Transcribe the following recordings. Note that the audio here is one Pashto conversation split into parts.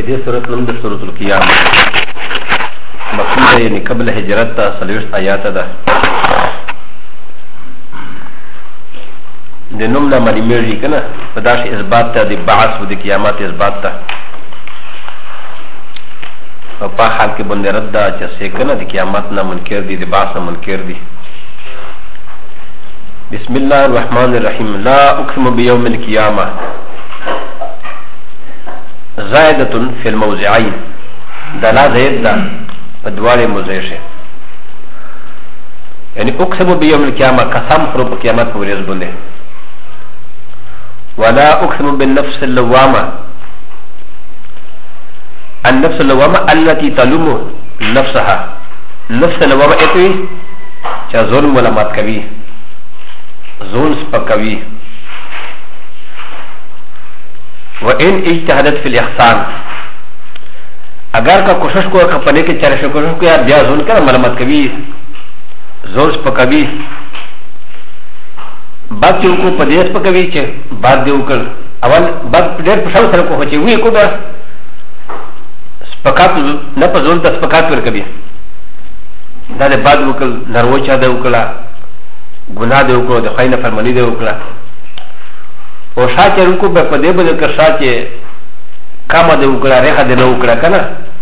دې صورت نوم د سورۃ القیامه مکیه یعنی قبل هجرت ته 30 آیات ده. د نوم نه معنی مېږي کنه په داسې اثبات ته د بعث او د قیامت اثبات ته او په حال کې باندې رد ده چې څه کنه د قیامت نه منکر دي د بعث نه منکر دي. بسم الله الرحمن الرحيم. لا اقسم بيوم القيامه زائدة في الموضعين دلا زائد دا بدوار موضعشه يعني اقسم بيوم القيامه قسم خرب قيامت ورز بنده. ولا اقسم بالنفس اللوامه النفس اللوامه التي تلوم نفسها نفس اللوامه اتوي چا ظلم ولمات کوي ظلم سپکوي. وإن اجتهدت في الإحسان اگر کا کوشش کو کپنے کے چرش کوشش کو یا بیا زون کر ملامت کبھی زور پکبی بات چ کو پدیس پکبی چ بات دیو کر اول بات ډیر پښاو سره کو هچي وی کو بس سپکات نه پزول د سپکات ور کبی دا د باد وکل نروچا د وکلا ګناه دی وکړو د خاینه فرمانی دی وکړه او شاته رکو به په دې بدل کړ شاته کما دی وکړه رخه دی نو وکړه کنه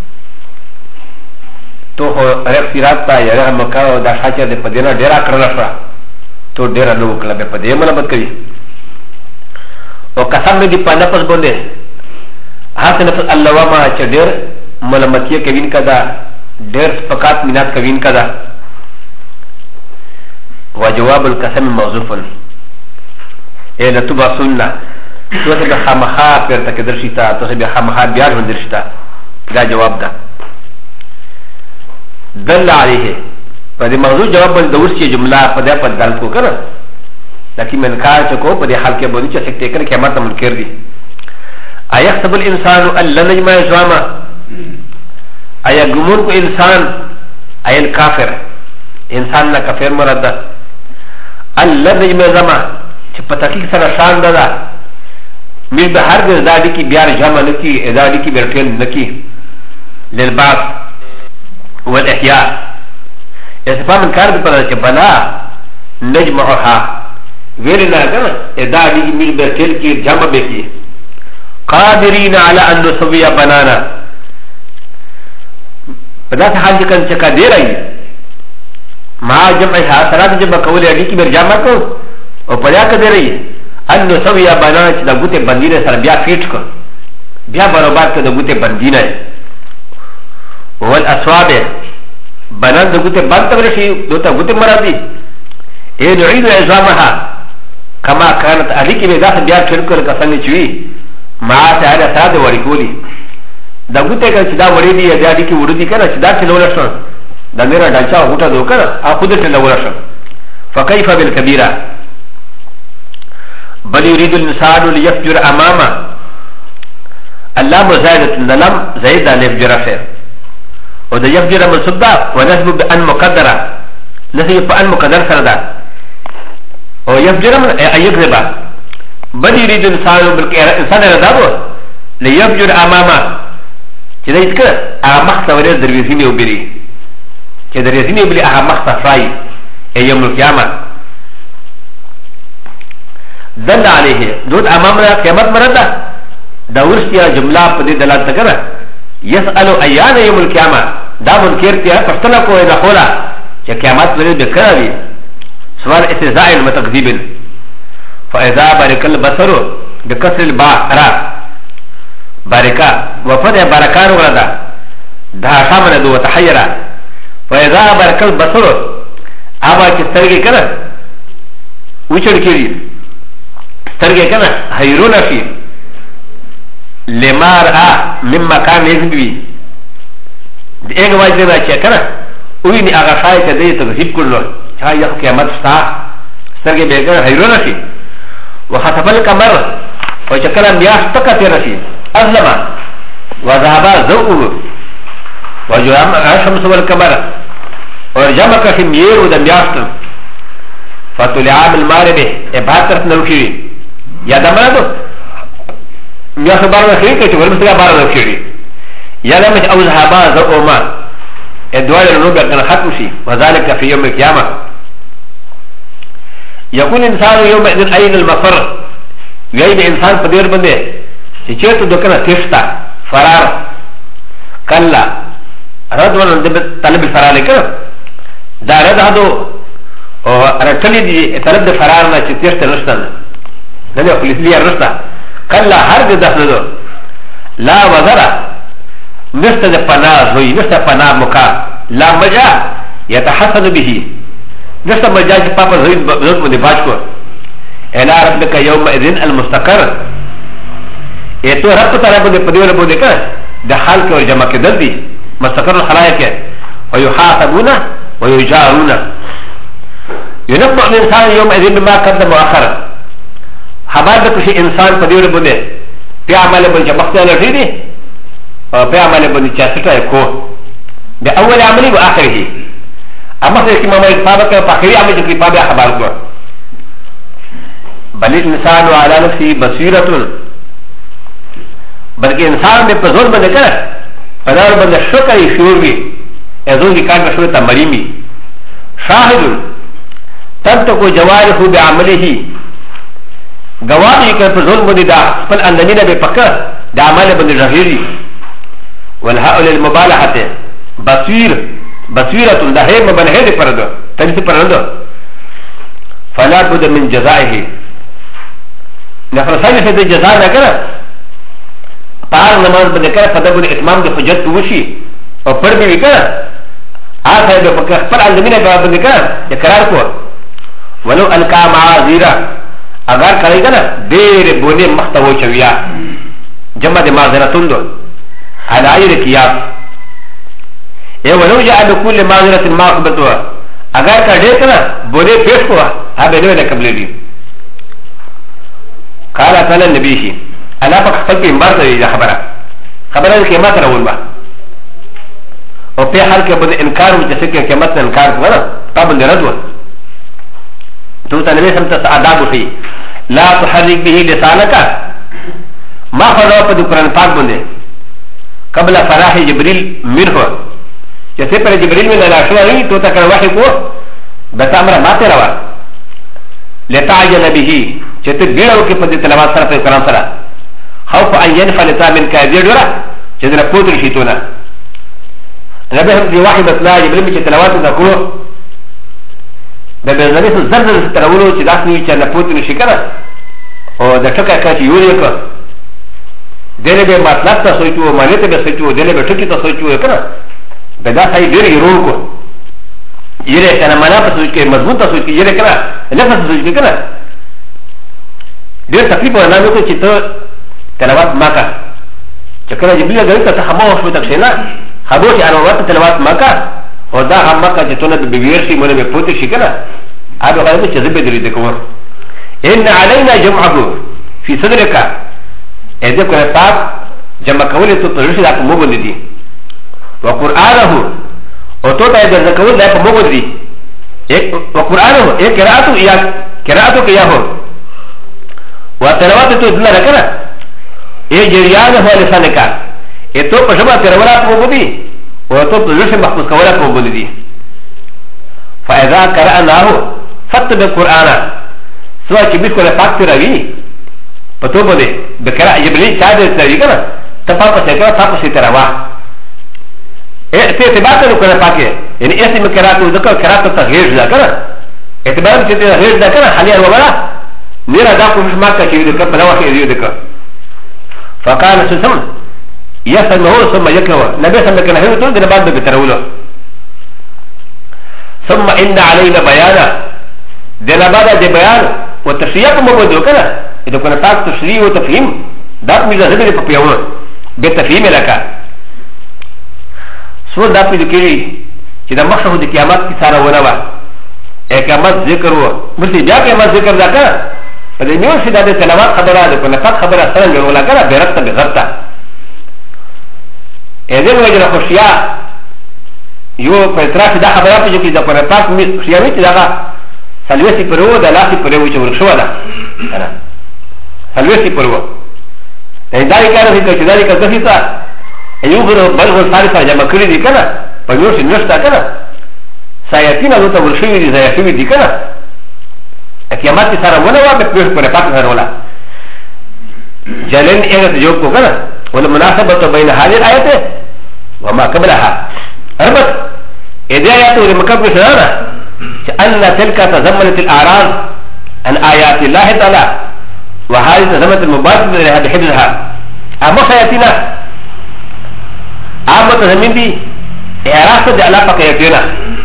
تو رخ سیرات تا یا رخ مکا او دا شاته دی په دې نه ډیره کړل شو تو ډیره نو وکړه به په دې ملامت کوي او قسم دې په نفس باندې هاته نفس الله وما چې ډیر ملامتي کوین کدا ډیر فقط مینات کوین کدا. وجواب القسم موظوف ا لتبا سنه توسه بخامخا پر تک درشتا توسه بخامخا بیان من درشتا دا جواب ده دل عليه پدې موضوع جواب بل د ورسې جمله په دې په دال کو کنه لکه من کار چکو په دې حال کې باندې چې څه ټیکر قیامت منکر دي. ايحسب الانسان ان لن يجمع عظاما ايا ګمون کو انسان اي الكافر انسان نه کافر مراد ده ان لن يجمع عظاما چې په تحقیق سره شان ده مې به هرګز دا دي کې بیا جمع نکي ادا دي کې برټل نکي للبعث والاحياء استفهام انکار دې پر چې بلا نجمعها ویلنا کنه ادا دي کې مې برټل کې جمع به کې قادرين على ان نسوي بنانا پدا ته حال کې چې کا دی راي ما جمعها سره جمع کول دي کې بر جمع کو او پدا کده رہی ان نو سویا بنا چې د ګوته بندینه سره بیا فیټ کو بیا برابر کده ګوته بندینه او الاسواب بنا د ګوته بند تر شي دوته ګوته مرادي اے نعيد عظامها كما كانت عليك بذا بیا چرکل کسنه چوي ما ته هغه ساده وړي کولی د ګوته کې چې دا وړي دی یا دي کې وړي دي کنه چې دا څه لول شو د میرا ډاچا هوټه دوکره ا خود ته لول شو فكيف بالكبيره بل يريد الانسان ليفجر امامه اللام زائدة اللام زائدة ليفجر خير وده يفجر منصوبة ونسب بأن مقدرة نسب بأن مقدر سردا ويفجر من أن يكذب بل يريد الانسان بالإنسان ردابه ليفجر امامه كده يتكلم أمخ سوريس درويسيني وبري كده درويسيني وبري أمخ سفراي يوم القيامة دل عليه دود امامنا قیامت مرده دا ورسیا جمله پدې دلالت کوي يسأل ايان يوم القيامه دا منکر ته پښتنه کوی دا خولا چې قیامت ورې به کوي سوال استهزاء وتكذيب فاذا بارك البصر بكسر الباء را باركا وفد باركان وردا دا شامل دو تحيرا فاذا بارك البصر ابا چې سترګې کړه وچړ کړي ترجع كنا هيرونا في لما رأى من مكان يزبي دي ايه واجه دا چه كنا ويني اغا شاية دي تغذيب كله چه يخو قيامت ستا ترجع بيكنا هيرونا في وخطف الكمر وچكنا مياس تكا تيرا في أظلما وذهبا زوءه وجوام الشمس والكمر ورجمك في مير ودا مياستم فتولي عامل ماربه ابهاتر نروشي یا دا مرادو یا خبر نخیری که چه ورمستگا بارا نخیری يا لم او ذهبا زعما ادوار الربع كان ختمشي وذلك في يوم القيامه يكون الانسان يومئذ اين المفر يجد انسان قدير بنده شيء دكنا تشتا فرار كلا رد ولن طلب الفرار لك دا رد هذا رتلي دي طلب الفرار نا تشتا نشتا نبي خلص لي رشتا كلا هرج دخلو لا وزرا نشتا فنا زوي نشتا فنا مكا لا مجا يتحسن به نشتا مجا بابا زوي بزوج من باجكو الى ربك يومئذ المستقر ايتو رب تعالى بده بديور بده كه ده حال كه جمع كده دي مستقر الخلائق ويحاسبون ويجارون ينبأ الانسان يومئذ بما قدم واخر خبر ده كشي انسان بديور بده في عمل بده مختار فيه او في عمل بده چاستا کو ده اول عملي واخره اما في كما ما يتفاوت فاخري عمل كي بابا خبر کو بل الانسان على نفسه بصيرة بلکہ انسان میں پزور بندے کر پدار بندے شکر شعور بھی ازون کی کار میں شعور تمرین بھی شاہد تب تو کو جوارح بعمله ہی گواہی کر پزور بندے دا پل اندنین بے پکر دا عمل بندے ظاہری والهاء للمبالغه بصيرة دا ہے مبالغہ دے پرد تنسی پرد فلا بد من جزائه نفرسانی سے دے جزا نہ کرا پار نماز بندے کرا فدب الاتمام دے حجت وشی اور پڑھ بھی کرا آسا دے پر الزمین بندے کرا اقرار کو ولو القا معاذیرا اگر کرے گا نا دیر بونے مختو چویا جمع دے معذرتون دو علائر قیاس اے ولو جاء بكل معذرت ما قبلتوا اگر کرے گا بونے پیش کو اب نے قبل دی قال تعالى النبي شي انا فقط في مبارك يا خبره القيامات الاول با او في حال کې بده انکار و چې څنګه قیامت انکار وره قبل رجوع تو ته نبی سم ته آداب وشي لا تحرك به لسانك ما فرض په قرآن پاک باندې قبل فراح جبريل منه چې څه پر جبريل من لا شوي تو ته کړه وحي کو بس امر ماته روا لتعجل به چې ته ډیرو کې په دې تلاوت سره په قرآن سره خوف ان ينفلت من كاذب ورا چې دا پوتل شي تونه نبي هم دی واحد بسلا جبريل چې تلاوت وکړو د نبی سره زړه ترولو چې داسې چې نه پوتل شي کنه او د ټکا کا چې یو یو دله به مطلب ته سوچو مالته به سوچو دله به ټکی ته سوچو کنه دا ځای ډیر یو کو یره کنه معنا په سوچ کې مضبوط ته سوچ کې یره کنه لفظ سوچ کې کنه ډیر تکلیف نه نو چې ته تلاوت مکه چې کله جبريل غوښته ته خاموش وته شي نه خاموش اړه وته تلاوت مکه او دا هم مکه چې ته به ویر شي مونږ به پوتې شي کنه هغه غواړي چې زبې درې دکور ان علينا جمعه في صدرك اذا كنت پاک جمع کولې ته پرشي دا په موږ دي وقرانه او ته دا ذکر دا په موږ دي وقرانه ایک قراتو کیا هو وتلاوت تو دل رکنا اے جریان هو لسانك اے تو پشبا ترورات موجودی او تو پرشي محفوظ کولا موجودی فاذا قرانه فتب القران سواء چې بيخو له پاک تروي پتو بده بکرا جبريل چا دې تروي کنه تپاپا څنګه تاسو سي تروا اعتبار ته کنه پاکه یعنی ایسه مکراتو ذکر کراتو تغیر ځا کنه اعتبار چې تغیر ځا کنه حالیا ولا نيرا دا کوم ما کا چې دې په لوخه دې دې کا فقال سسم يسمعه ثم يكوا نبي سم کنه هو ته د بعد به ترولو ثم ان علينا بيانا دنا بعد د بیان وتشريع مو بده کنه اذا كنا تاك تشريع وتفهيم دا ميزه دې په پیاوړ به تفهيم لکه سو دا په دې چې دا مخه د قیامت کی سره ونه وا قیامت ذکر و مستي بیا قیامت ذکر دا کنه په دې نیو چې دا د تلاوت خبره ده کنه فقط خبره سره ولا کنه بیرته به غلطه اذن وجه خوشیا یو په اعتراف دا خبره په چې دا پر پاک می خوشیاوي چې دا سلوسی پرو دا لاسی پرو چې ورشو ده کنه سلوسی پرو دا کار دې چې دا کار دې يوغر بلغ الثالثة جمع كري دي كنا فيوش نشتا كنا سايتين أدوتا ورشوي دي زيشوي دي كنا اكيامات سارا ونوا بكبير كنا فاتح رولا جلن اغت جوكو كنا والمناسبة بين هذه الآيات وما قبلها ربط إذا آيات ولمكبر سنانا أن تلك تزمنت الأعراض عن آيات الله تعالى وهذه تزمنت المباشرة لها بحفظها أما سيأتينا أما تزمين دي إعراض دي على فكيتنا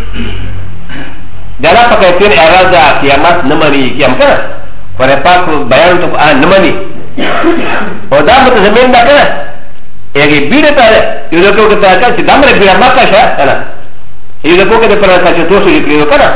دي على فكيتنا إعراض قيامات نماني قيام كنا ورفاق بيان تقعان نماني ودا متزمين دا كنا يجي بيرتا يدكو كتا كنا دامر بيرا مكا شا كنا يدكو كتا پرا كتا توسو يكريو كنا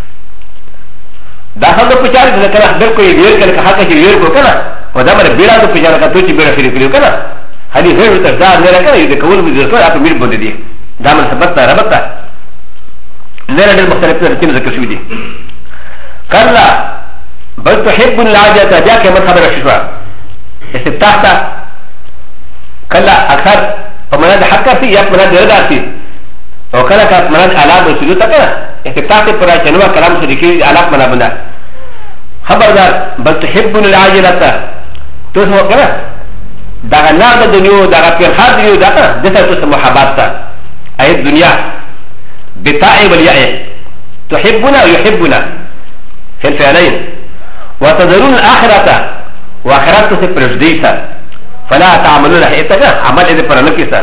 دا هم دو پچار كنا كنا بلکو يوير كنا حقا يوير کو كنا ودامر بيرا دو پچار كتا توچي بيرا شري كريو كنا هذه غير تردار نرا كنا يدكول بزرطو آپ مير بودي دي دامر سبتا ربطا نرا دل مختلف ترتين ذكر شوي دي كلا بل تحب العاجة جا كمت خبر الشفاء استفتاح تا كلا اكثر فمنا ده حقا سي يا منا ده رضا سي او كلا كات منا علام وسجود تا كنا استفتاح تا پرا چنوا كلام صديقي علام منا بنا خبردار بل تحب العاجة تسمو كنا دا نار دا دنيو دا پرخار دنيو دا كنا دسا تسمو محبات تا اي الدنيا بتاعي والياء تحبنا ويحبنا في الفعلين وتذرون الآخرة وآخرات تسبرجديسا فلا تعملون حيثك عمل إذا فرنكسا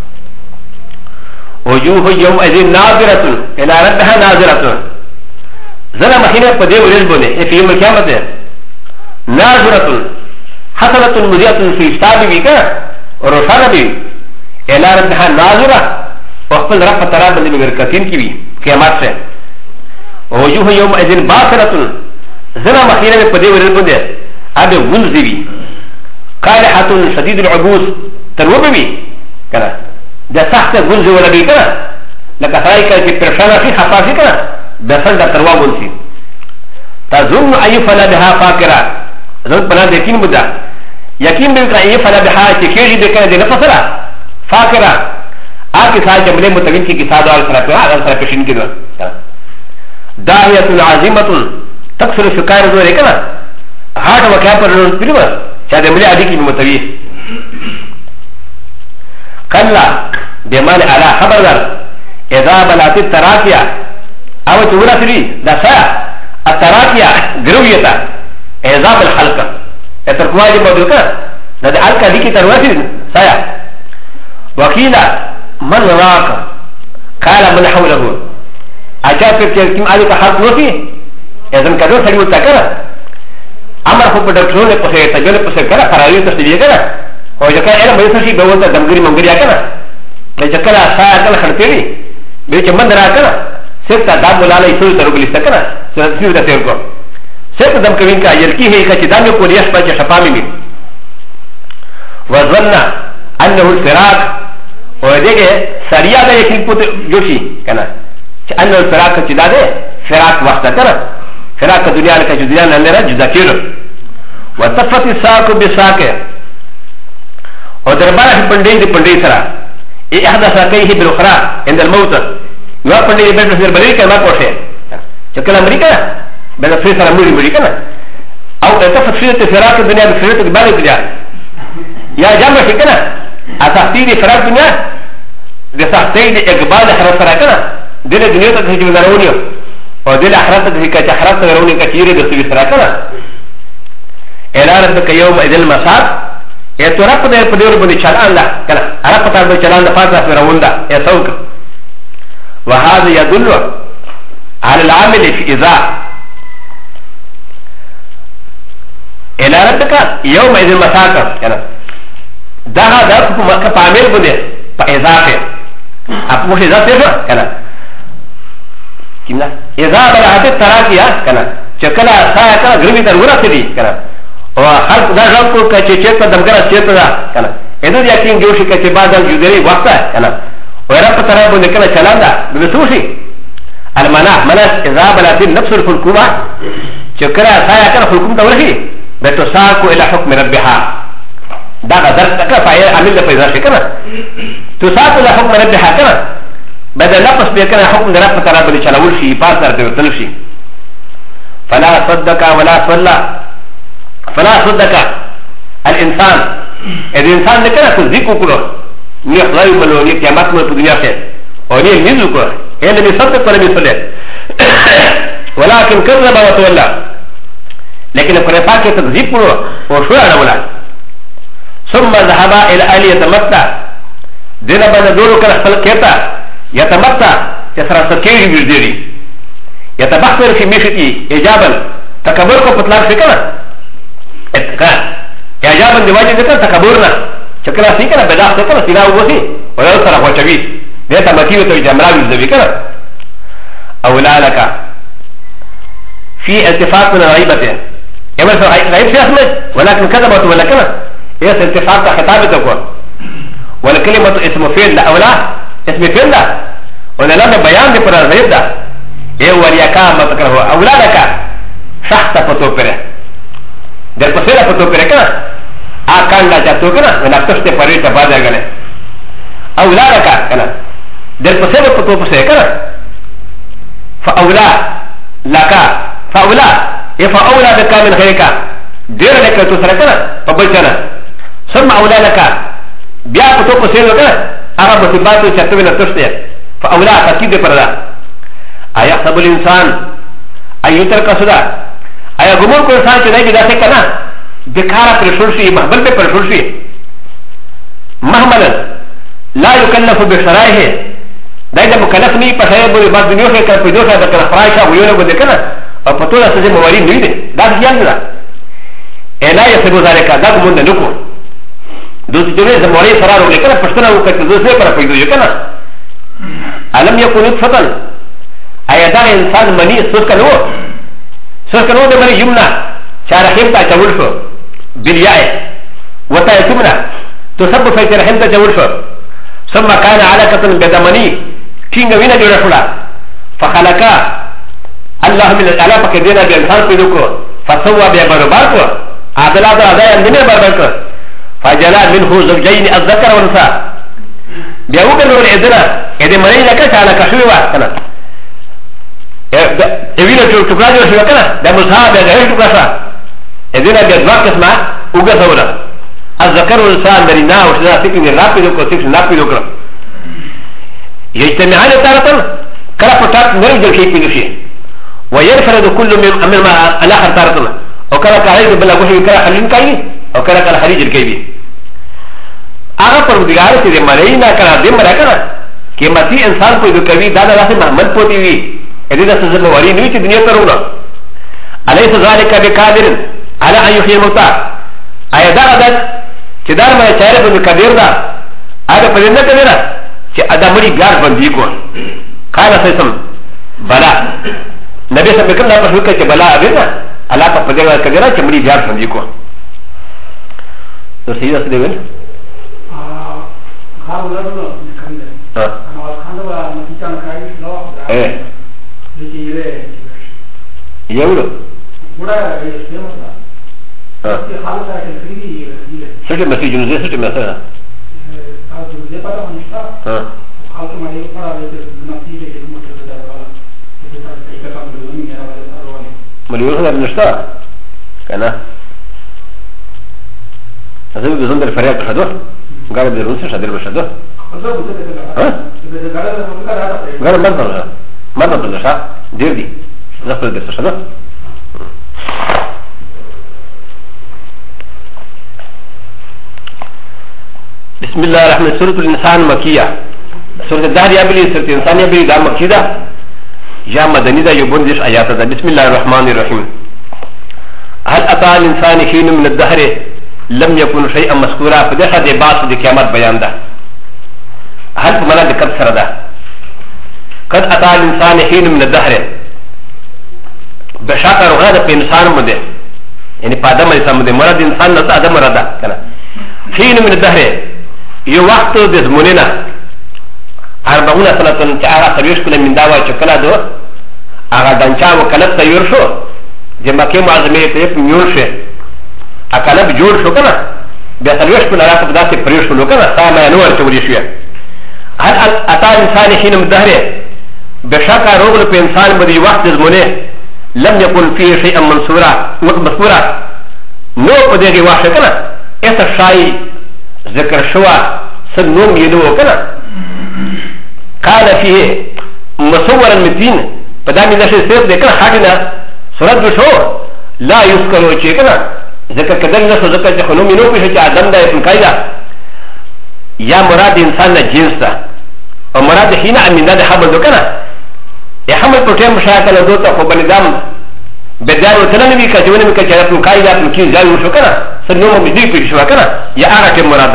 وجوه يومئذ ناظرة إلى ربها ناظرة زنا مخينة قديم رزبوني في يوم القيامة ناظرة حسنة مذيئة في إشتاب بك وروشانة بك إلى ربها ناظرة وقفل رفع تراب من المركتين كبي قيامات سے وجوه يومئذ باصرة زنا مخينة قديم رزبوني أبي ونزبي قالحة شديد العبوس تنوبي كنا ده سخت ونز ولا بي كنا لك سرايك في برشانا في حفاظي كنا بسن ده تنوا ونسي تظن أي فلا بها فاكرة ظن بنا يكين بدا يكين بك أي فلا بها تكيجي بكنا دي نفسرا فاكرة آكي ساي جملة متوين کی كسادة والسرapة هذا سرapشين كده داهية عظيمة تكسر الشكار دوري كنا هذا وكان پرنون پروا شاید ملي عادي کی متوي كلا بمعنى على خبردار اذا بلغت التراكيا او تورا سري دسا التراكيا غرويتا اذا بالخلق اتركوا دي بدوكا ده الكا دي کی ترواسي سايا وقيل من راك قال من حوله اجا پر كم عليك حق نوفي اذن كدو سري وتكرا امر خو په ډاکټرونو په څیر تجربه په څیر کړه قرارداد ته دی کنه او ځکه علم به څه شي به وته دمګری منګری کنه د ځکه لا ساعه کله خرڅېږي به چې من راکنه څه تا دا مولا له څه تر وګلیست کنه څه څه ته تیر کو څه دم کوي کا یلکی هي چې دا مې کولیش په چې شپامي می وظن انه الفراق او دغه سریا د یقین په جوشي کنه چې انه الفراق چې دا ده فراق وخت کنه فراق الدنيا لك جديا نرى جدا كيلو وصفت الساق بساق ودربارة في بندين دي بندين سرا اي احدى ساقيه بالاخرى عند الموت يوى بندين بندين في البريكة ما قوشي شكل امريكا بين فريسة امريكا او اتفت فريسة فراق الدنيا بفريسة ببالي الدنيا يا جامع شكنا اتحتي دي فراق الدنيا دي تحتي دي اقبال حرس سراكنا دي الدنيا تتحجي من الرونيو او دل احرات ته چې احرات ته ورونی کچيره د سوي سره کنه اعلان د یوم اذل مسار اتورا په دې په دې باندې چلان لا کنه اره په تاسو چلان د فاصله وروندا یسوک وهذا يدل على العامل في اذا اعلان د یوم اذل مسار کنه دا په مکه په عامل باندې په اضافه اپو هي ذاته کنه اذا بلغت التراكيا كنا شكلا سايا كنا غربي تنورا سدي كنا وخلق دا رب کو چې چیت دمګرا چیت دا کنا اذا یقین جوشي چې بعد الجدري وقت کنا ورب طرف باندې کنا چلان دا بسوشي المناح مناس اذا بلغت النفس الحكومه شكلا سايا كنا حكم تورشي بتساق الى حكم ربها دا غدر تک فاعل عامل په ځای کنا تساعد الحكم ربها كنا بدل نفس بكنا حكم رب ترى بل شلول شيء باسر تبتل شيء فلا صدق ولا صلى فلا صدق الانسان الانسان نكنا تصديق كله نخلي ملوني كيامات من الدنيا شيء وني نزكو هي اللي صدق ولا بيصلي ولكن كذب وتولى لكن القرآن تصديق كله وشو على ولا ثم ذهب الى اهل يتمتع دينا بنا دورو كان خلق كيتا يتمتع يسرى سكيري بيرديري يتبخر في مشتي اجابا تكبر کو پتلار سے کنا اتقان اجابا دواجه ذکر تکبرنا شکلا سی کنا بداخ سے کنا سینا وسی ولا سرا وچوي دیتا متیو تو جمراوی ذوی کنا اولا لك في اتفاق من غيبته يمر غيب في اسمه ولكن كذبت ولا كنا هي اتفاق خطابته والكلمة اسم فعل أولا اسم فعل ونلم بيان دي پر غيب ده ايه وليكا ما تكره أولادك شخص فتو پره در پسيرا فتو پره كنا آكان لا جاتو كنا ونكتشت پريتا بعد اگنه أولادك كنا در پسيرا فتو پسه كنا فأولا لك فأولا ايه فأولادك من غيرك دير لك تسرى كنا فبلتنا ثم أولادك بیا په تو په سیر وکړه هغه مصیبات چې تاسو نه تشته فاولا تاکید پردا آیا حسب الانسان ايو تر کسدا آیا ګمون کو انسان چې نه دی داسې کنه بیکاره پر شول شي محبل په پر شول شي محمد لا يكلف بشرائه دایته مکلف نه په ځای به بعد دنیو کې کړ په دوه د کړه فرایشا ویونه بده کنه او په ټول څه موارد نه دي دا ځان نه الا يسبو ذلك دا ګمون نه کو دوسری جمله زموری فرار ہونے کنا پشتنا وہ کرتے دوسرے پر پیدا ہو کنا علم یکون نطفتا ایدا انسان منی سوسکنو دے منی یمنا چار رحم تا چول شو بلیائے وتا یتمنا تو سب فیت رحم تا چول شو ثم كان علقة بدمني كينغ وینا جوړ شولا فخلقا الله من الاله پک دینا دے انسان پیدا کو فسوا بیا برابر کو عدالت ادا اندنے برابر کو فجلا منه زوجين الذكر والانثى بيوكل الادرا اذا مريض لك على كشوي كنا اذا تقرا جو شو كنا ده مصاب ده غير تقرا اذا بيدواك اسمع وغزونا الذكر والانثى مرينا وشنا تكن رابيد وكوتيك رابيد وكرا يجتمعان تارة كلا فتات نرجع شيء في شيء وينفرد كل من امر ما الاخر تارة وكلا كاريك بلا وجه كلا حلين كاي او کله کله خلیج کوي هغه پروردگار چې د مرینا کړه د مرا کړه قیمتي انسان کوئی د کوي دا داسې محمد پوتي وي دې د سزا وری نه چې دنیا ته ورونه الیس ذالک بقادر علی ان یحیی الموتى ایا دا عادت چې دا مې چاره په قدر دا هغه په دې نه کوي چې ادمړي ګار باندې کو قال سيسم بلا نبی صلی الله علیه وسلم په وکړه چې بلا اګه الله په دې ورکړه چې مړي ګار باندې کو تو سيدا سيدوين يولو سيدي مسيح جنوزي سيدي مسيح مليون هذا بنشتا كنا هذا هو بزند الفريق شدوه قال بدرونس شدير بشدوه قال مرة بزشا دير دي زفر درس شدوه بسم الله الرحمن الرحيم سورة الإنسان مكية سورة الدهر يابلي سورة الإنسان يابلي دا مكية جاء مدني دا يبون ديش آيات دا بسم الله الرحمن الرحيم هل أتى الإنسان حين من الدهر لم يكن شيئا مذكورا فدخل دي باس دي قيامت بيان ده هل فمنا دي قد سرده قد اتى الانسان حين من الدهر بشاكر غاده في انسان مده يعني پادم انسان مده مرد انسان نتا ادم مرده كنا حين من الدهر يو وقت د زموننا 40 سنه تعالى سريش كل من داوا چکلا دو اغا دنچا وکلت تیور شو جمعه معظمه ته میور شه اکلب جوړ شو کنه بیا سلوش په لاره په داسې پریښ شو کنه سامه نور ته وري شو هل اتى انسان حين مدهره بشكا رغل في انسان بدي وقت زمونه لم يكن فيه شيئا مذكورا نو بدي وقت كنا ايسا شاي ذكر شوى سنوم يدو كنا قال فيه مصورا متين فدامي نشي سيف دي كنا حاجنا سورة بشو لا يذكروا شيء كنا ذكر كذل نسو ذكر جخنوم ينو بشي عدم دا يكون قايدا يا مراد انسان جنس دا ومراد حين امين دا حمل دو كنا يحمل پروتين مشاكل دوتا خو بندام بدار وتلنبي كجوني كجرات قايدا مكين زاوي شو كنا سنوم بدي في شو كنا يا ارك مراد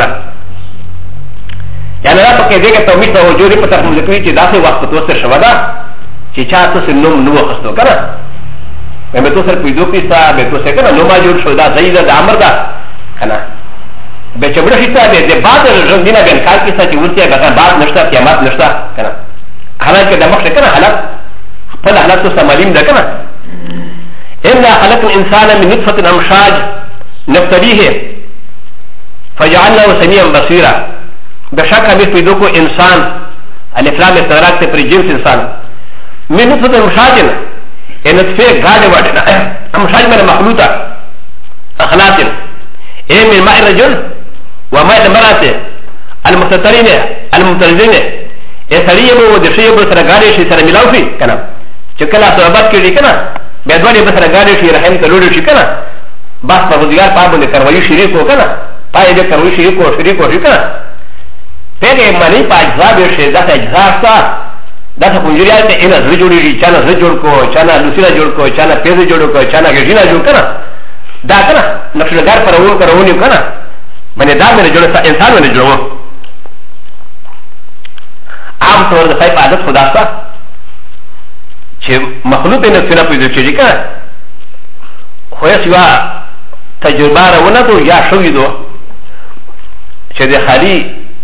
يعني لا پکې دغه تومید په وجودي په تاسو ذکر چې داسې وخت توسه شو دا چې چا تاسو نوم نو وخستو کنه مې تو سر پیدو کیسا به تو څه کنه نو ما جوړ شو دا زید د امر دا کنه به چې بل شي ته د بعد ژوندینه بین کار کیسا چې ورته هغه بعد نشته قیامت نشته کنه حالانکه د مخ کنه حالت خپل حالت ته معلوم ده کنه ان خلق الانسان من نطفه امشاج نبتليه فجعلناه سميعا بصيرا بشك همی پیدو کو انسان الافلام اتراک تے پر جنس انسان من نطفت المشاجن نطفه گاڑے واڑنا المشاج من مخلوطة اخلاط اے من ماء الرجل وماء المرأة المستطرين الممتلزين اے سریع مو دشیع بسر گاڑے شی سر ملاو فی کنا چکلا صحبت کی کنا بیدوانی بسر گاڑے شی رحم تلوڑی شی کنا بس پر خودگار پابند کروئی شریک ہو کنا پائے دے کروئی شریک ہو شی کنا پہلے منی پا اجزا بیشے داسا اجزا ستا داسا کنجریال تے اینا زر جوڑی ری چانا زر جوڑ کو چانا لسینا جوڑ کو چانا پیز جوڑ کو چانا گجینا جوڑ کنا دا کنا نقشنگار پر اون کرونی کنا منی دا میں جوڑا سا انسان میں جوڑا عام طور دفعی پا عادت خدا ستا چه مخلوط نفسینا پیدو چیزی کنا خویا سوا تجربه رونا دو یا شوی دو چه ده خالی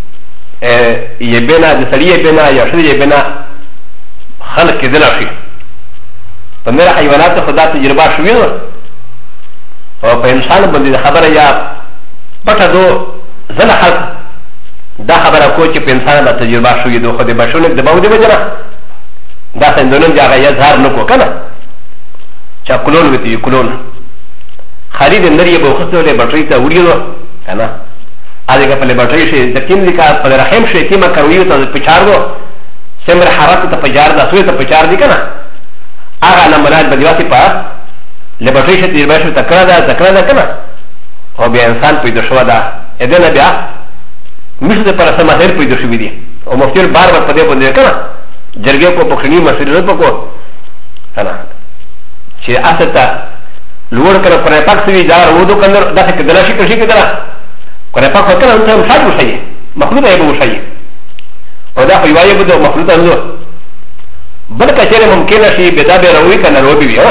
يبنا دسري يبنا يشري يبنا خلق كذا شيء فمرة حيوانات خدا تجربة شوية او فإنسان بندي خبر يا بتدو زنا خلق دا خبر كوچ فإنسان دا تجربة شوية دو خدي بشونك دباو دي بجنا دا سندونن جاغا يظهر نكو كنا چا كلون وتي كلون خالد النري بوخصو له بطريتا وريدو كنا هذا كفل بطري شيء ذكيم لك فل رحم شيء كيما كرويو تبشار دو سمر حرات تبشار دا سوي تبشار دي كنا آغا نمرات بديواتي پا لبطري شيء تجربه تكرا دا كنا او بیا انسان پیدا شو دا ادنا بیا مشت پر سماهر پیدا شو دي او مفتیر بار بار پدې باندې کنا جرګه کو پخنی مسله په کو کنا چې استا لوړ کړه پر پاک سوي جار ودو کنه داسې کدلا شي کشي کدلا پر پاک وکړه انت مشاج وشي مخلوق یې وشي او دا خو یوایې بده مخلوق انځو بل کچره ممکن شي بدا به روي کنه روبي وي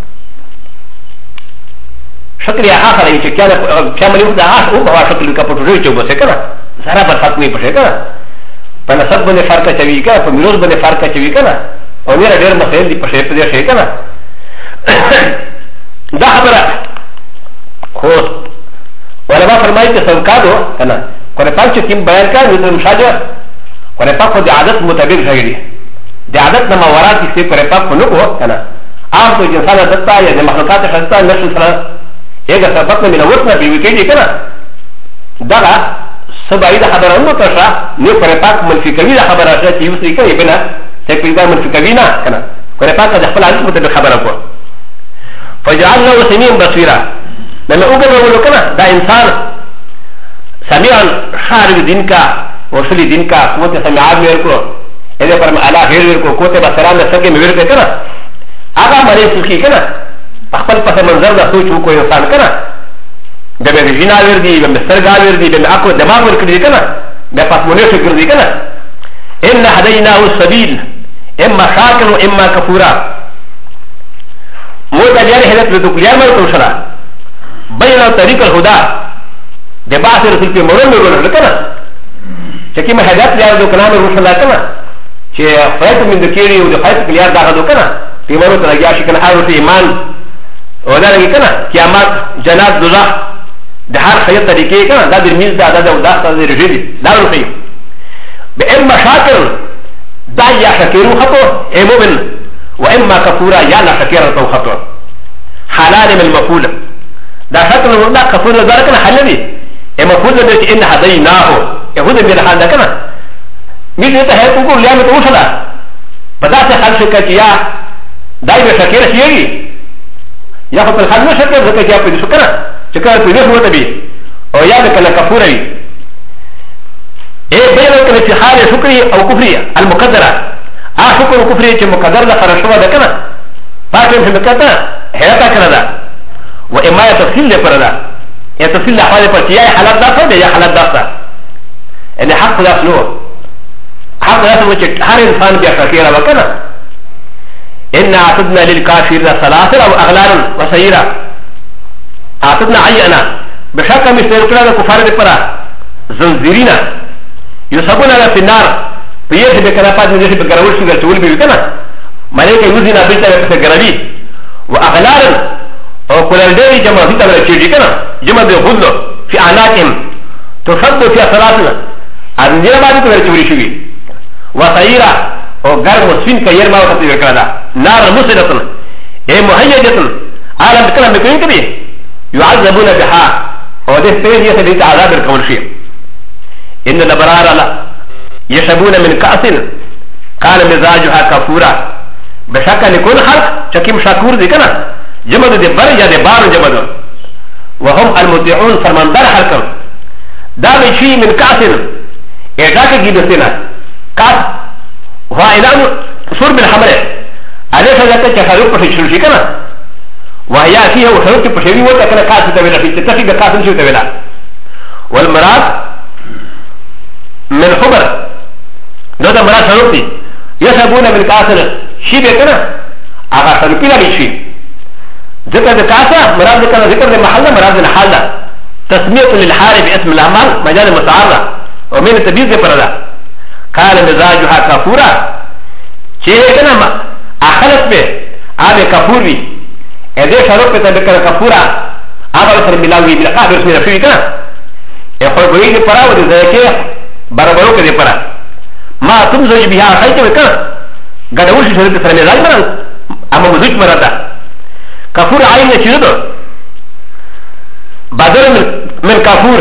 شکل آخر ہے کہ کیا ملے ہوتا ہے وہ بہت شکل کا پٹوری چوبو سے کرا سارا پر فرق نہیں پڑے گا پہلے سب بنے فرق چوی کا پھر میروز بنے فرق چوی کا نا اور میرا ڈیر مسائل دی پشے پدے شے کا نا دا خبر خو علماء فرمائے کہ سب کا دو نا کونے پاک چیم بیان کا یہ مشاجہ کونے پاک کو عادت مطابق شاگری دی عادت نہ موارات سے کونے پاک کو نو نا آپ تو انسان دتا یا مخلوقات خاصتا نشل سره اگر سبب من وطن بيوكيجي كنا دغا سبعيد خبرانو تشا نو فرپاك منفي كوي دا خبر اشا تي يوسري كي بنا تكويدا منفي كوي نا كنا فرپاك دا خپل علم متبع خبركو فجعلنا سميعا بصيرا لما اوغل ولو كنا دا انسان سميعا خارج دينك وصلي دينك قوت سميعات ميركو اذا فرم على غير ميركو قوت بصران سكي ميركو كنا اغا مريض سكي كنا خپل پس منظر دا سوچ وکړو انسان کنه د به جنا ور دي د مستر گا ور دي د اكو دماغ ور کړی کنه د پاسمونه فکر دي کنه ان هديناه السبيل اما شاكر واما كفورا مو د یاره هدایت د کلیار مې توشرا بین طریق الهدى د باث رسول په مرون ورول کنه چې کی مې هدایت یاد د کلام رسول کنه چې فایت من ذکری او د فایت کلیار دا غو کنه په مرون ته راځي کنه او ایمان ودارنګ کنه قیامت جنات دوزخ د هر خیر طریقې کنه دا د میز دا د وداخ د رجلی دا ورته باما شاكر دا يا شكيرو خطو اي مؤمن واما كفورا يا لا شكيرا تو خطو حلال من المفعول دا شكل دا كفور ذلك حلالي اي مفعول ده ان هديناه يهود من حال ده كنا مين ده هي تقول يا متوشلا بدا سے حل شکا يا دای به شکر شيري يا خپل حل نه شکر زکه چې په دې شکر شکر په دې وته بي او یا به کله کفور وي اي بين کله چې حال شکر او کفر المقدره شکر او کفر چې مقدر ده فرشوا ده کنه پاتې هم کته هيتا کنه ده و اما تفصيل له پردا یا تفصيل له حواله پر یا حالت ده یا حالت ده ان حق ده نو حق ده چې هر انسان بیا شکر وکنه ان اعتدنا للكافرين سلاسل او اغلال وسيرا اعتدنا عينا بشكل مثل كلا الكفار لپاره زنجيرنا يصابون في النار بيجي بكرافات من يجي بكراوش في التول بيكنا ملائكه يوزنا بيتا بكراوي واغلال او كل الدري جمع في تبع تشيجي كنا جمع بيقول في اعناقهم تصد في صلاتنا عندنا بعد تبع تشيجي شوي وسيرا او غير مسلم كير ما وقت يكرا نار مسدتن اي مهيجه عالم كلام بكين كبي يعذبون بها او ده بين يسدي عذاب الكون شيء ان الابرار لا يشربون من كاس قال مزاجها كفورا بشكل يكون خلق شكيم شاكور دي كنا جمد دي بر يا دي بار جمد وهم المطيعون فرماندار حلقم دا بشي من كاس اعتاك جيبسنا كاس وإعلان شرب الحمر أليس لك تشارك في الشرشي كنا وهي فيها وشارك في الشرشي وتكنا كاسة تبلا في تتفي بكاسة شو تبلا والمراد من حبر نودا مراد شاركتي يشربون من كاسة شي بكنا أغا شاركي لا بشي ذكر الكاسة مراد ذكر المحل مراد الحال تسمية للحال باسم الأعمال مجال المتعارضة ومن التبييض فردا قال مزاجها كفورا شيء كنا اخلص به ابي كفوري اذا شرط بتذكر كفورا ابا سر ملاوي بالقابر اسمه رفيق كنا يقول بيد فرا وذاك برابرو كده فرا ما تمزج بها خيط كنا غدوش شرط سر ملاوي مرا اما مزج مردا كفور عين شنو بدل من كفور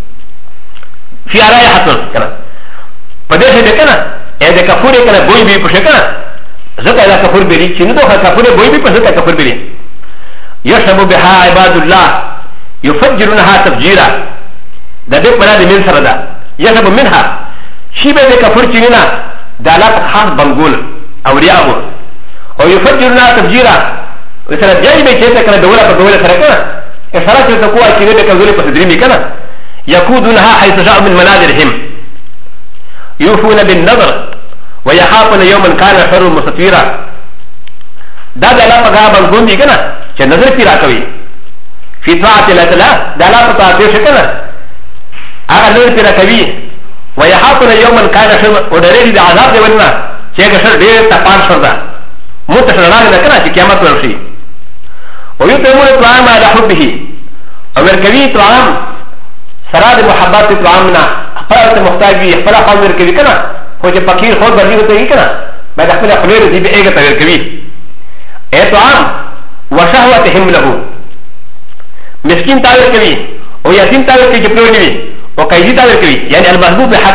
في رايه حسن كنا پدې دې کنه اې د کفور کنه بوې به پښه کنه زکه دا کفور به چې نو دا کفور بوې به پښه کفور به يشرب بها عباد الله يفجرونها تفجيرا دا دې په دې من سره دا يشرب منها شی به د کفور چې نه دالات خاص بنګول او ریاو او يفجرونها تفجيرا وسره دې به چې کنه دوله په دوله سره کنه اشاره چې تقوا چې دې کزولې په درې می کنه يقودونها حيث جاء من منازلهم يوفون بالنظر ويخافون يوما كان شر مستطيرا دا دلا پغا بنگوندی کنا چه نظر پیرا کوي في طاعت الله تعالی دلا پتا دې شکنه هغه نظر پیرا کوي ويخافون يوما كان شر ودرې دې عذاب دی ورنه چې شر دې تپان شر دا متشر نه کنا چې قیامت ورشي ويطعمون الطعام على حبه او ورکوي طعام سراد محبت طعامنا خپل محتاج وي خپل خپل ورکوي کنه خو چې فقیر خو درځي ته یې کنه بعد خپل خپل دې به ایګه تیر کوي اطعام وشهوتهم له مسكين تاور کوي او یتیم تاور کوي چې پلوړي وي او قیدی تاور کوي یعنی المحبوب بحق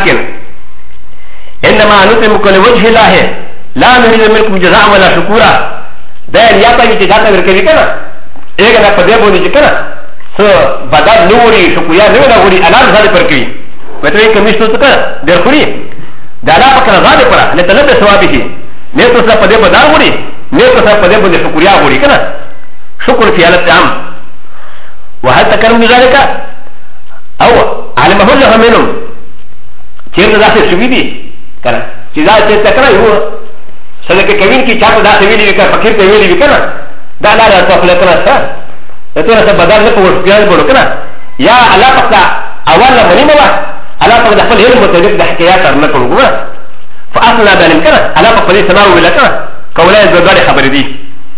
انما نطعمكم لوجه الله لا نريد منكم جزاء ولا شكورا دا یا ته چې ځاته ورکوي کنه ایګه نه پدې باندې چې کنه سو بدل نوري شکویا نه ورغوري اعلان ځای پر کوي وته یې کمیشن څه کړ درخوري دا لا پکې راځي پر نه تلبه ثوابه نه تو څه پدې بدل غوري نه تو څه پدې باندې شکریا غوري کنه شکر فی الطعام وهل تكلم بذلك او علمه له منهم چیر دا څه شوی دي کنه چې دا چې تکړه یو سره کې کوي چې چا په داسې ویلي وکړه فقیر ته ویلي وکړه دا لا لا څه کړه څه ته څه بدل نه پوښتنه پیل بولو کنه یا علاقه اول مهمه وا علاقه د خپل علم مطابق د حکایت نه کوو فاصلنا دالم کنه علاقه په دې سماو ویل کنه کولای زګړې خبرې دي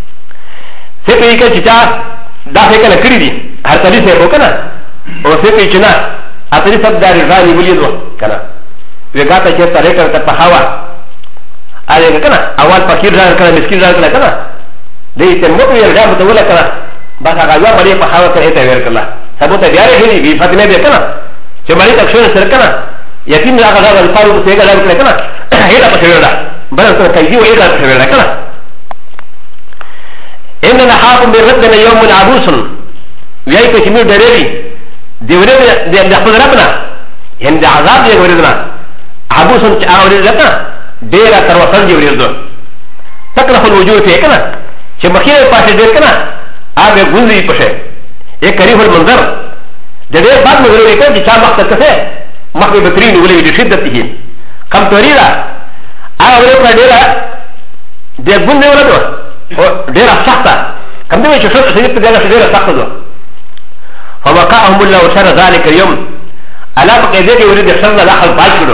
څه په کې چې دا څه کنه کړی دي هر تدې څه وکنه او څه په چې نه اترې سب داري غالي ولیدو کنه وغاتا چې طریقه ته په هوا اله کنه اول فقیر ځان کنه مسکین ځان کنه دې ته مو یې راځه ته ولا کنه با هغه یو باندې په هوا کې ته ور کړه سبو ته بیا یې وی فاطمه دې کنه چې باندې تکشور سره کنه یتیم هغه ځای الفاظ ته څنګه راځي کنه هیله په وردا بل څه کوي یو هیله په وردا کنه ان نحاكم بردنا يوم عبوس وياي كشمير دريري دي ورد دي خپل ربنا ان دي عذاب دي وردنا عبوس اوريدنا ديرا تر وصل دي ورد تكره الوجوه فيه كنا چې مخير پاسه دې کنا هغه ګوندي پشه یک کریف المنظر د دې بعد مې ورې کړ چې چا مقصد څه مخې بترین ولې د شدته کم توریدا هغه ورې کړ ډیرا دې ګوندي ورته ډیره سخته کوم دی چې څه څه په دغه ډیره سخته ده فوقعهم الله شر ذلك اليوم الا بقيده کې ورته شر الله خل باج کړو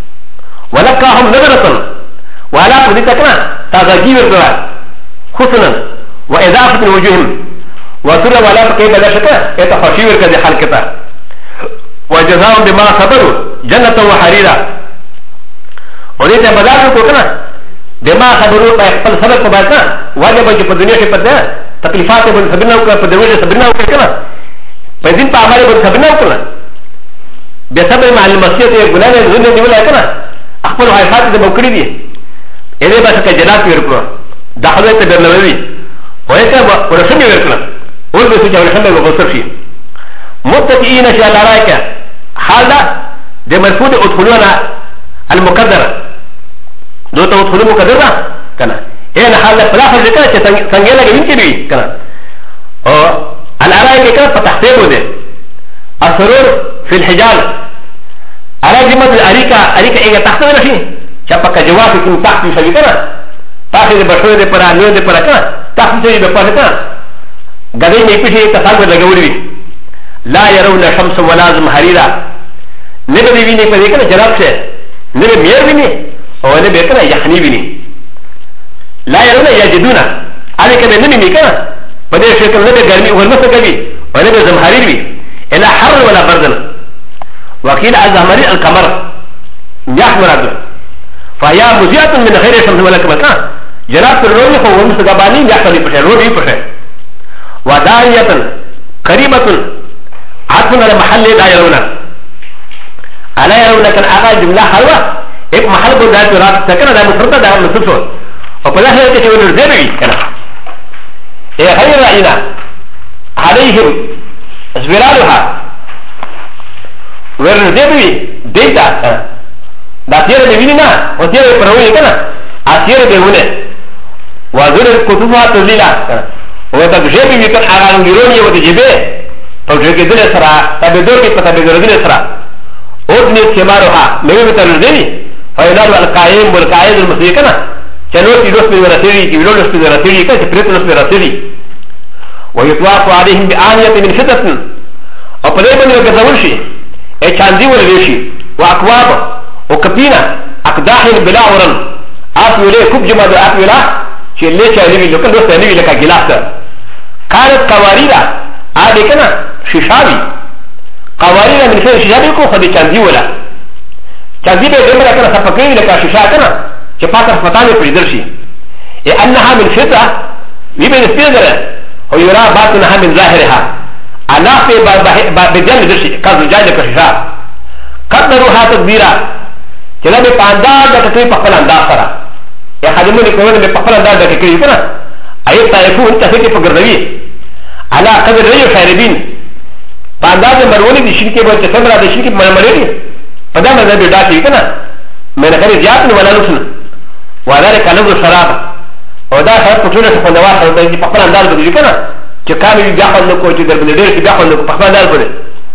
ولکهم نظره ولا قدتنا تازگی ورته حسنا واضافه وجوههم وسر ولا بقيده لا شك يتخشي ورته خلقته وجزاهم بما صبروا جنة وحريرا ولذا بدأوا كنا بما صبروا فيقبل صبر كبارنا واجب ان يكون الدنيا في بدأ تكليفات بن سبنا وكنا بدوية سبنا وكنا فإذن تعمل بن سبنا وكنا بسبب مع المسيح يقولون ان الدنيا ولا كنا أخبروا هاي فاتت بوكري دي إذا بس كجنات يركوا دخلوا تبرنامي وهيك ورسمي يركنا ولبس جاولشنا وبصر فيه متكئين شاء الله رايك حالا ده مرفوض ادخلونا المقدرة دوتا ادخلوا مقدرة كنا هنا حالا فلاحة ذكرة سنجيلا جميل كبير كنا الأرائك كنا فتحتيبه ده السرور في الحجال أرائك جمد الأريكة أريكة إيجا تحتوي نشي شابك جواب يكون تحت يشاوي كنا تحت ده بشوية ده پرا نيو ده پرا كنا تحت يشاوي بپاسه كنا قدر نيپيشي تصاقب لگوڑوي لا يرون شمس ولا زمهريرا نبي بيني فذيكنا جراب شيء نبي مير بيني او نبي كنا يحني بيني لا يرون يجدون عليك نبي ميكنا فده شكل نبي گرمي والمسا كبي ونبي زمهرير بي إلا حر ولا بردن وكيل الزمهرير القمر يحمر عبده فهي مزيعة من غير شمس ولا كمكان جراب الروح هو المستقباني يحصل بشه روحي بشه وداعية قريبة عطفنا لمحل لا يرون الا يرون كان اغا جمله حلوه ایک محل کو ذات رات سکن دا مفرد دا مصفو او په دغه کې چې ورزبي کنه اے غیر راینا عليهم ازبرالها ورزبي دیتا دا تیر دی وینا او تیر پروي کنه ا تیر دی ونه وذل الكتب تذليلا او دا جيبي وکړه اغا غیرونی او جيبه او جوګه دل سره تبدور کې پتا به دل سره اودني ثمارها نوې مترزني فینال القائم والقائد المسيكنا چلو تیروس په ورتري کې ویلوس په ورتري کې چې پرتلوس په ورتري ويطواف عليهم بآنية من فضة او په دې باندې وګرځول شي ا چاندي ولې شي واقواب او کپینا اقداح بلا ورن اپیوله کوب جما د اپیولا چې له چا دی لکه دوست نه وی لکه ګلاس کارت قواریدا ا دې کنه شیشاوی قوارير من خير شجابي كو خدي چاندي ولا چاندي به دمر کنه سپکې لکه شیشا کنه چې پاتہ فتانه پریدل شي انها من فطره وی به استدره او يرى باطنها من ظاهرها انا في بجن دشي كذا جاي كشيشا قدرها تقديرا چلا به پاندار د کټي په خپل انداز سره یا خدمت کوي به په خپل انداز د کټي کنه اي تعرفون تفکر په ګرځوي على قدر ريو خيربين پانداز مرونی د شرکې په څنګه د شرکې مرمرې په دا مزه به داتې کنه مې نه غري زیات نه ولا نوسن وذلك لفظ الشراب او دا خاص په ټول څه په نواز او د په خپل انداز باندې کنه چې کامل بیا خپل کو چې در باندې ډېر بیا خپل کو په خپل انداز باندې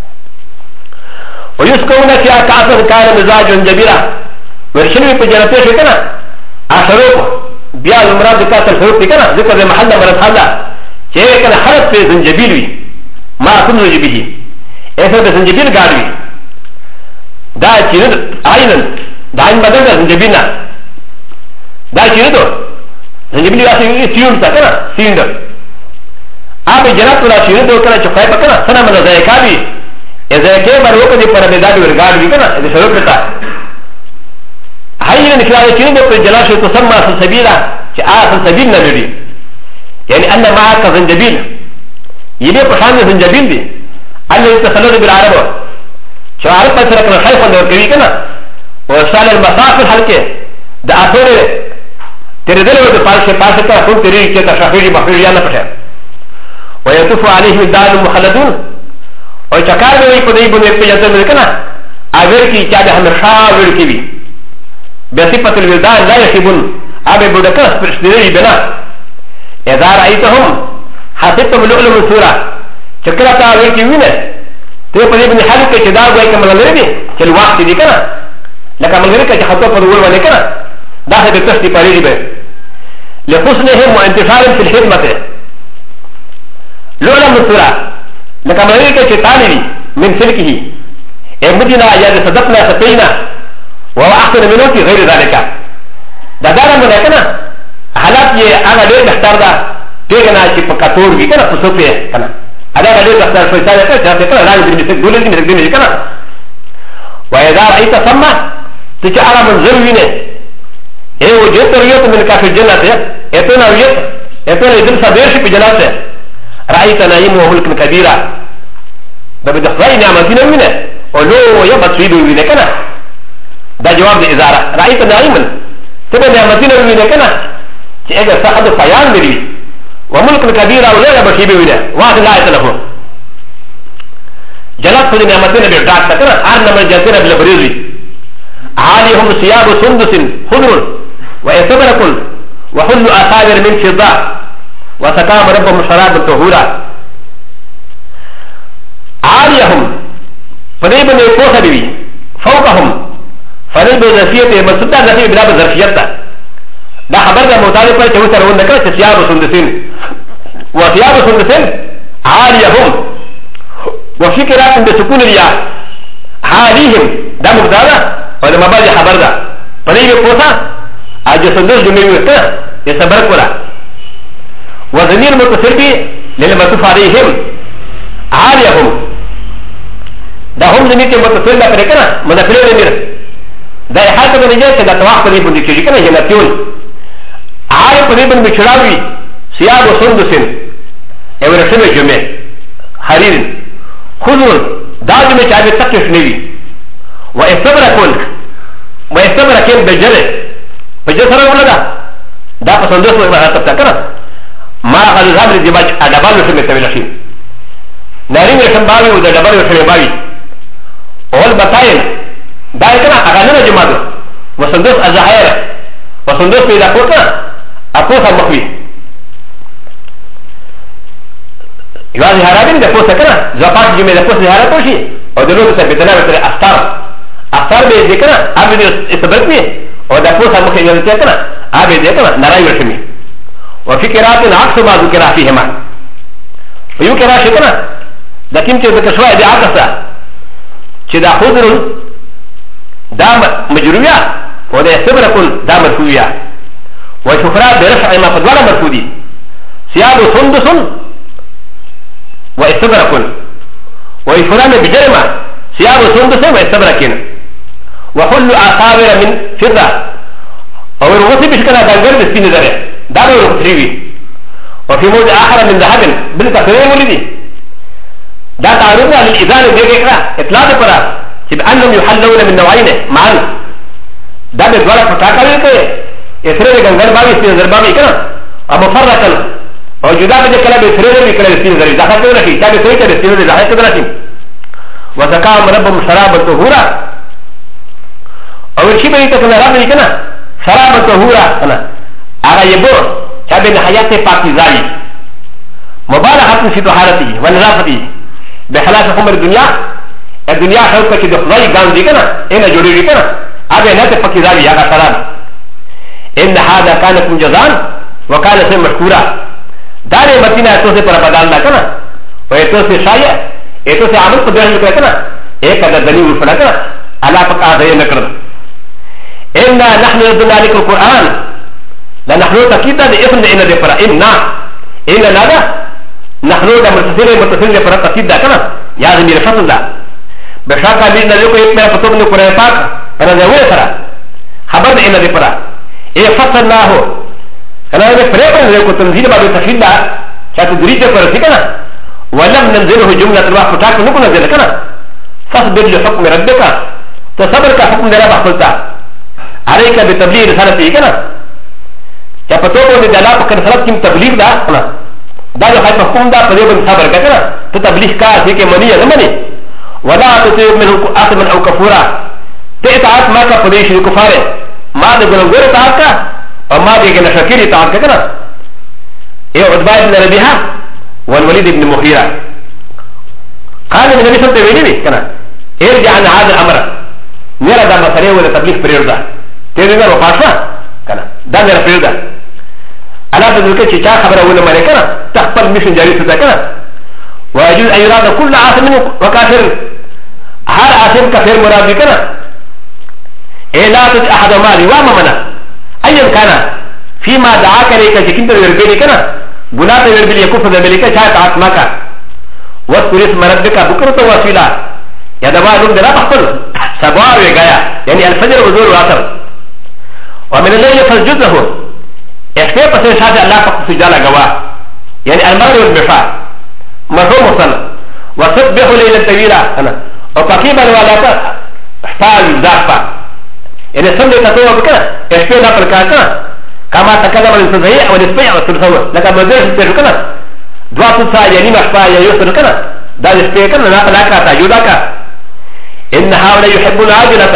ويسكون فيها كأسا كان مزاج جبيرا ورشنوي په جنته شي کنه اثرو بیا المراد د کاثر شروع کنه ذکر د محل مراد حالا چې کنه حرف په زنجبیل وي ما تنزج به اذا بزنجبيل قالوا دا چیز عینا دا عین بدل دا زنجبیلنا دا چیز دو زنجبیل راسی سیون تا کنا سیندر آپ جنات ولا چیز دو کنا چکای پا کنا سنا من ذائقا بھی ذائقے بر وقت دی پر بیدادی ورگاد بھی کنا ادھا شروع کرتا سلسبيل نكرار چين دي جلاش تسمى سلسبيلا چه سلسبيل نلري يعني ان معك زنجبيل يبي پشان زنجبيل دي الذي تخلد بالعرب چه عرب پر سرکن خیف اندر کوي کنه وصال المسافر حلقه دا اثر تیرے دل و پارشے پارشے کا خون تیری کے تشافیری بخری یا نہ پٹھے ويطوف عليه دار مخلدون اور چکار میں کوئی پدی بنے پہ جاتے میں کنا اگر کی چا دے ہمیشہ ور کی بھی بصفت الوداع لا يخيبون ابي بدکا پرشدری بنا اذا رايتهم حسبتم لؤلؤ منثورا چکرتا ور کی وینه ته پدی بنے حال کے چدا گئی کمل لري چل وخت دی کنا لکه ملګری کې خطو پر ور ولې کنا دا هغه تشتي پاري به لحسنهم وانتشارهم في الخدمه لولا مسورا لكن امريكا تتالي من سلكه امدنا يا صدقنا ستينا وهو احسن منه في غير ذلك دا دارا من كنا حالات يه انا ليه نختار دا تيغنا شي بكاتور بي كنا فسوفي كنا انا ليه نختار فيسال كنا كنا لا يمكن ان تقول لي من كنا واذا رايت ثم تجعل من ذروينه ايه وجدت ريت من كافر الجنه اتنا ريت اتنا يدل صدير في جناته رايت نعيم وملك كبيرا ببدخلاء نعمتين منه ولو يبطريد وينه كنا ده جواب الإزارة رايت نعيما تبا نعمتين وينه كنا تيجا ساعد فيان مري وملك كبيرا ولا يبطريد وينه واحد لا يتلفه جلت خذ نعمتين بالدعاء كنا عارنا من جاتنا بالبريزي عاليهم ثياب سندس خضر ويستبرق وحل أساور من فضة وسقام ربهم شرابا طهورا عاليهم فنيب نيكوسا بي فوقهم فنيب نسيته مسدا نسيه بلا بظرفيتا دا خبر دا مطالب پر چوسا رون نکر ثياب سندسين وثياب سندسين عاليهم وفي قراءة بسكون الياء عاليهم دا مبتدا ودا مبادئ خبر دا فنيب نيكوسا اجي سندس جمعي وكا يسبرك ولا وزمير متصل به للمتوف عليهم عاليهم دا هم زمير متصل به كنا منافل زمير دا احاطه بنجاز دا تواخ قريب من كيجي كنا جناتيون عالي قريب من بشراوي سياد وسندسين اورشم جمع حرير خضر دا جمع چابي تقش نوي واستبركون بجره بجسر ولا دا پسندس ولا تبتا كنا ما هذا الامر الدماغ ادبال وسم التبلشين نارين وسم باوي ودا دبل وسم باوي اول بتاين دايكنا اغاننا جماعه وسندوس الظاهر وسندوس اذا كنت اكوسا مخوي يوازي هرابين ده كوسا كنا زفاف جميع ده كوسا هرابين توشي او دلوك سبتنا بسر افتار بي ذكرنا ابي استبرتني او ده كوسا مخوي يلتيا كنا ابي ذكرنا نراي وسمي وفي قراءة عكس ما ذكر فيهما ويو قراءة شكرا لكن كذا شوية دي عكسة كذا خضر دام مجروية وده سبر كل دام مرفوية وشفراء برفع ما فضوانا مرفودي سياد سندس واستبر كل ويفران بجرمة سياد سندس واستبر كين وحل آثار من فضة او الوصي بشكل دنجر بسبين ذره دارو رخصريوي وفي موضع آخر من ذهب بالتقرير ولدي دا تعرضنا للإذان بيكرا إطلاع برا بأنهم يحلون من نوعين معا دا بدوارا فتاكا لكي إسرائيل غنغر باوي سبين زرباوي كنا ومفرقا وجدا بجي كلا بإسرائيل بكلا بسبين زرباوي زخات كدرشي دا بسرائيل بسبين زرباوي زخات كدرشي وزكاهم ربهم شرابا طهورا أول شيء بنيتا كنا رابني كنا شرابا طهورا كنا اغا يبو چابين حياته پاکیزائی مبالغه في طهارته ونظافته بخلاف امر الدنيا خلق کی دخلائی گان دی کنا انا جوڑی دی کنا ابے نہ پاکیزائی اغا سلام ان هذا كان جزاء وكان سن مشكورا دار متینا تو سے پر بدل نہ کنا و تو سے شایع تو سے عمل کو بیان کنا ایک اگر دلیل فلا کنا الا فقا دے نہ کر ان نحن نزلنا عليك القران لا نحن تكيدا لإثم إن دفرا إن نادا نحن دا متصل دفرا تكيدا كنا يا زمير فصل دا بشاكا لنا لكو يتمع فتوبني قرآن پاک انا زاوية فرا خبر ده إلا دي پرا إيه فصلناه كنا فريقا لكو تنزيل بعد تفصيل ده شاكو دريجة فرسي كنا ولم ننزله جملة الواقع فتاك نكو نزل كنا فاصبر لحكم ربك تصبر كحكم ده ربك قلتا عليك بتبليغ رسالته كنا يا فتوبة لدلاء فكر رسالة كم تبليغ ده كنا دا جو خيط حكم ده فديبن صبر كنا تتبليغ كا سيكي منية نمني ولا تطيب منه آثما أو كفورا تأتعات ما كفديش الكفار ما ده قلنغور تعاكا وما ده كنا شكيري تعاكا كنا إيه عدباء بن ربيها والوليد بن مغيرة قال النبي صلى الله عليه وسلم كنا ارجع عن هذا الأمر نرى دا مسألة ولا تبليغ بريردا تيرنا وفاشا كنا دا نرى بريردا ألا تذكر شيء خبره ولا مالك كنا تقبل مشن جاري ستا كنا ويجوز أن يراد كل عاصم وكافر هر عاصم كافر مراد كنا إيه لا تجد أحد مالي وما منا أيا كان فيما دعاك لك شكنت يربيني كنا بنات يربيني يكفر ذلك شاهد عاتمك واذكر اسم ربك بكرة واسيلا يا دبا لوم درا تقبل سبوار وغايا يعني الفجر وزور وعصر ومن الليل فسجده اخفي بس شاهد الله فقط سجالا غوا يعني المغرب والبشار مفهوم وصل وسبح ليلا طويلا انا وفقيبا ولا فعل ذاك يعني سمي تطوع بك اخفي لا بالكاكا كما تكلم الانتزاعي والاسبيع والثلثوه لك مدرس تشكنا دعاء تسعى يعني مشفى يوسف كنا دا الاسبيع كنا لا تلاكا تجودك إن هؤلاء يحبون العاجلة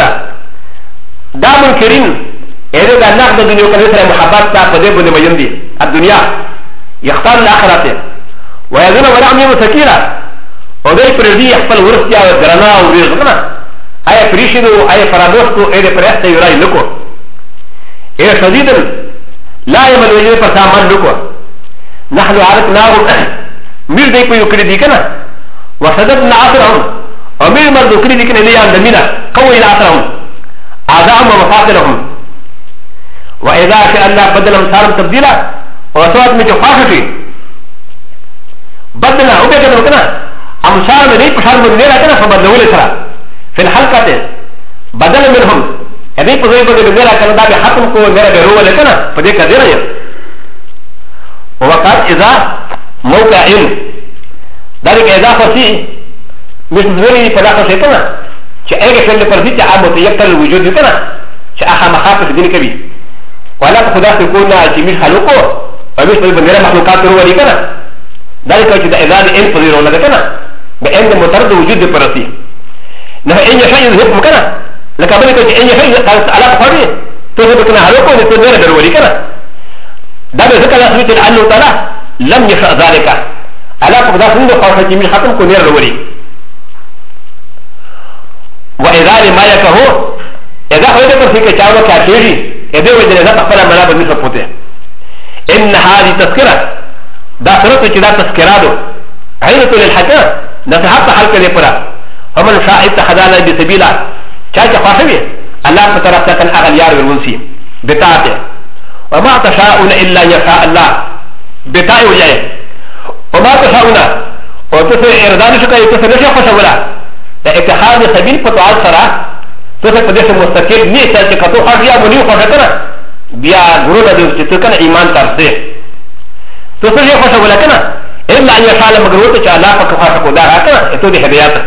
دا منكرين إذا دا نقد الدنيا كنسر محبات تا فديب لما يمدي الدنيا يختار الآخرة ويظن ولعم يوم سكيرا وذي فردي يحفل ورسيا وقرنا ورزقنا أي فريشدو أي فرادوسكو أي فريحة يراي لكو أي شديدا لا يمن وجد فرسامان لكو نحن عرفناهم مير ديكو يكري كنا وصددنا عصرهم ومن مرضو كري ديكنا لي عند منا قوي العصرهم أعداءهم ومفاصلهم وإذا شاء الله بدل أمثالهم تبديلا وسوات من جفاشتي بدلنا وبيكنا وكنا أمثال من ذي بشار من ذي لكنا فبدلوا لسرا في الحلقة بدل منهم هذي بزي بدل من ذي لكنا دا بحكم كو نرى بروا لكنا فديك ذي ووقت إذا موقعين ذلك إذا فسي مش زوري فلاحة شيطانا شأي شيء لفرزي تعامل يقتل الوجود كنا شأخا مخافة دين كبير ولا خدا تكون جميل خلقه ومش بالبنيرة مخلوقات روالي كنا ذلك إذا إن فضيرون لك كنا بأن مترد وجود فرزي نحن إن شيء يذهب مكنا لك أبنك إن شيء على فضي تذهب كنا خلقه ونتنير بالولي كنا ذلك ذكر الله سبحانه وتعالى لم يشاء ذلك على خدا سنده خوفة جميل ختم كنير الولي وإذا لما يكهو إذا هو يذكر في كتابه كاتيري إذا وجد ذات أقبل منابر مثل فوته إن هذه تذكرة داخلت كذا تذكرادو عينة للحكام نصحت حلقة لفرا ومن شاء اتخذ الله بسبيلا شاكا خاصبه الله فترى كان أغليار والمنسي بتاعته وما تشاءون إلا يشاء الله بتاعه وجايه وما تشاءون وتسر إردان شكا يتسر نشا خشولا اتخاذ سبيل فتوات سرا تسر قدس مستقل نيسا چكتو خاصيا منيو خشكنا بيا غرونا ديو چتكنا إيمان ترسيه تسر يا خشولا كنا إلا أن يشاء المقروط چا الله فكفاشكو دارا كنا اتو دي حدياتا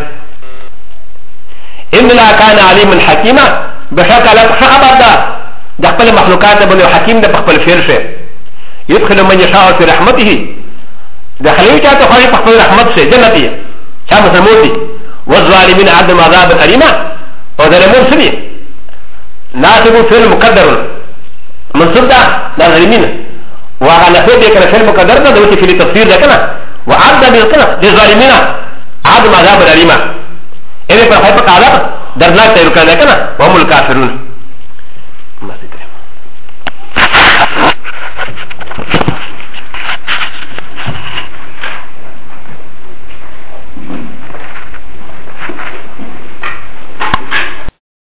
إن لا كان عليم الحكيمة بشكل خبر دا دخل مخلوقات بنو حكيم دا بخبل فيرشه يدخل من يشاء في رحمته دخلوا چاہتا خواهی بخبل رحمت سے جنتی چا مسلموتی والظالمين عدم عذاب أليما وظلمون سبي ناسبوا فعل مقدر منصوب دا للظالمين وعلى فعل كان فعل مقدر دا دوتي في التفسير دا كنا وعدم للظالمين عدم عذاب أليما إذا فرحيبك عذاب درناك تيركا دا كنا وهم الكافرون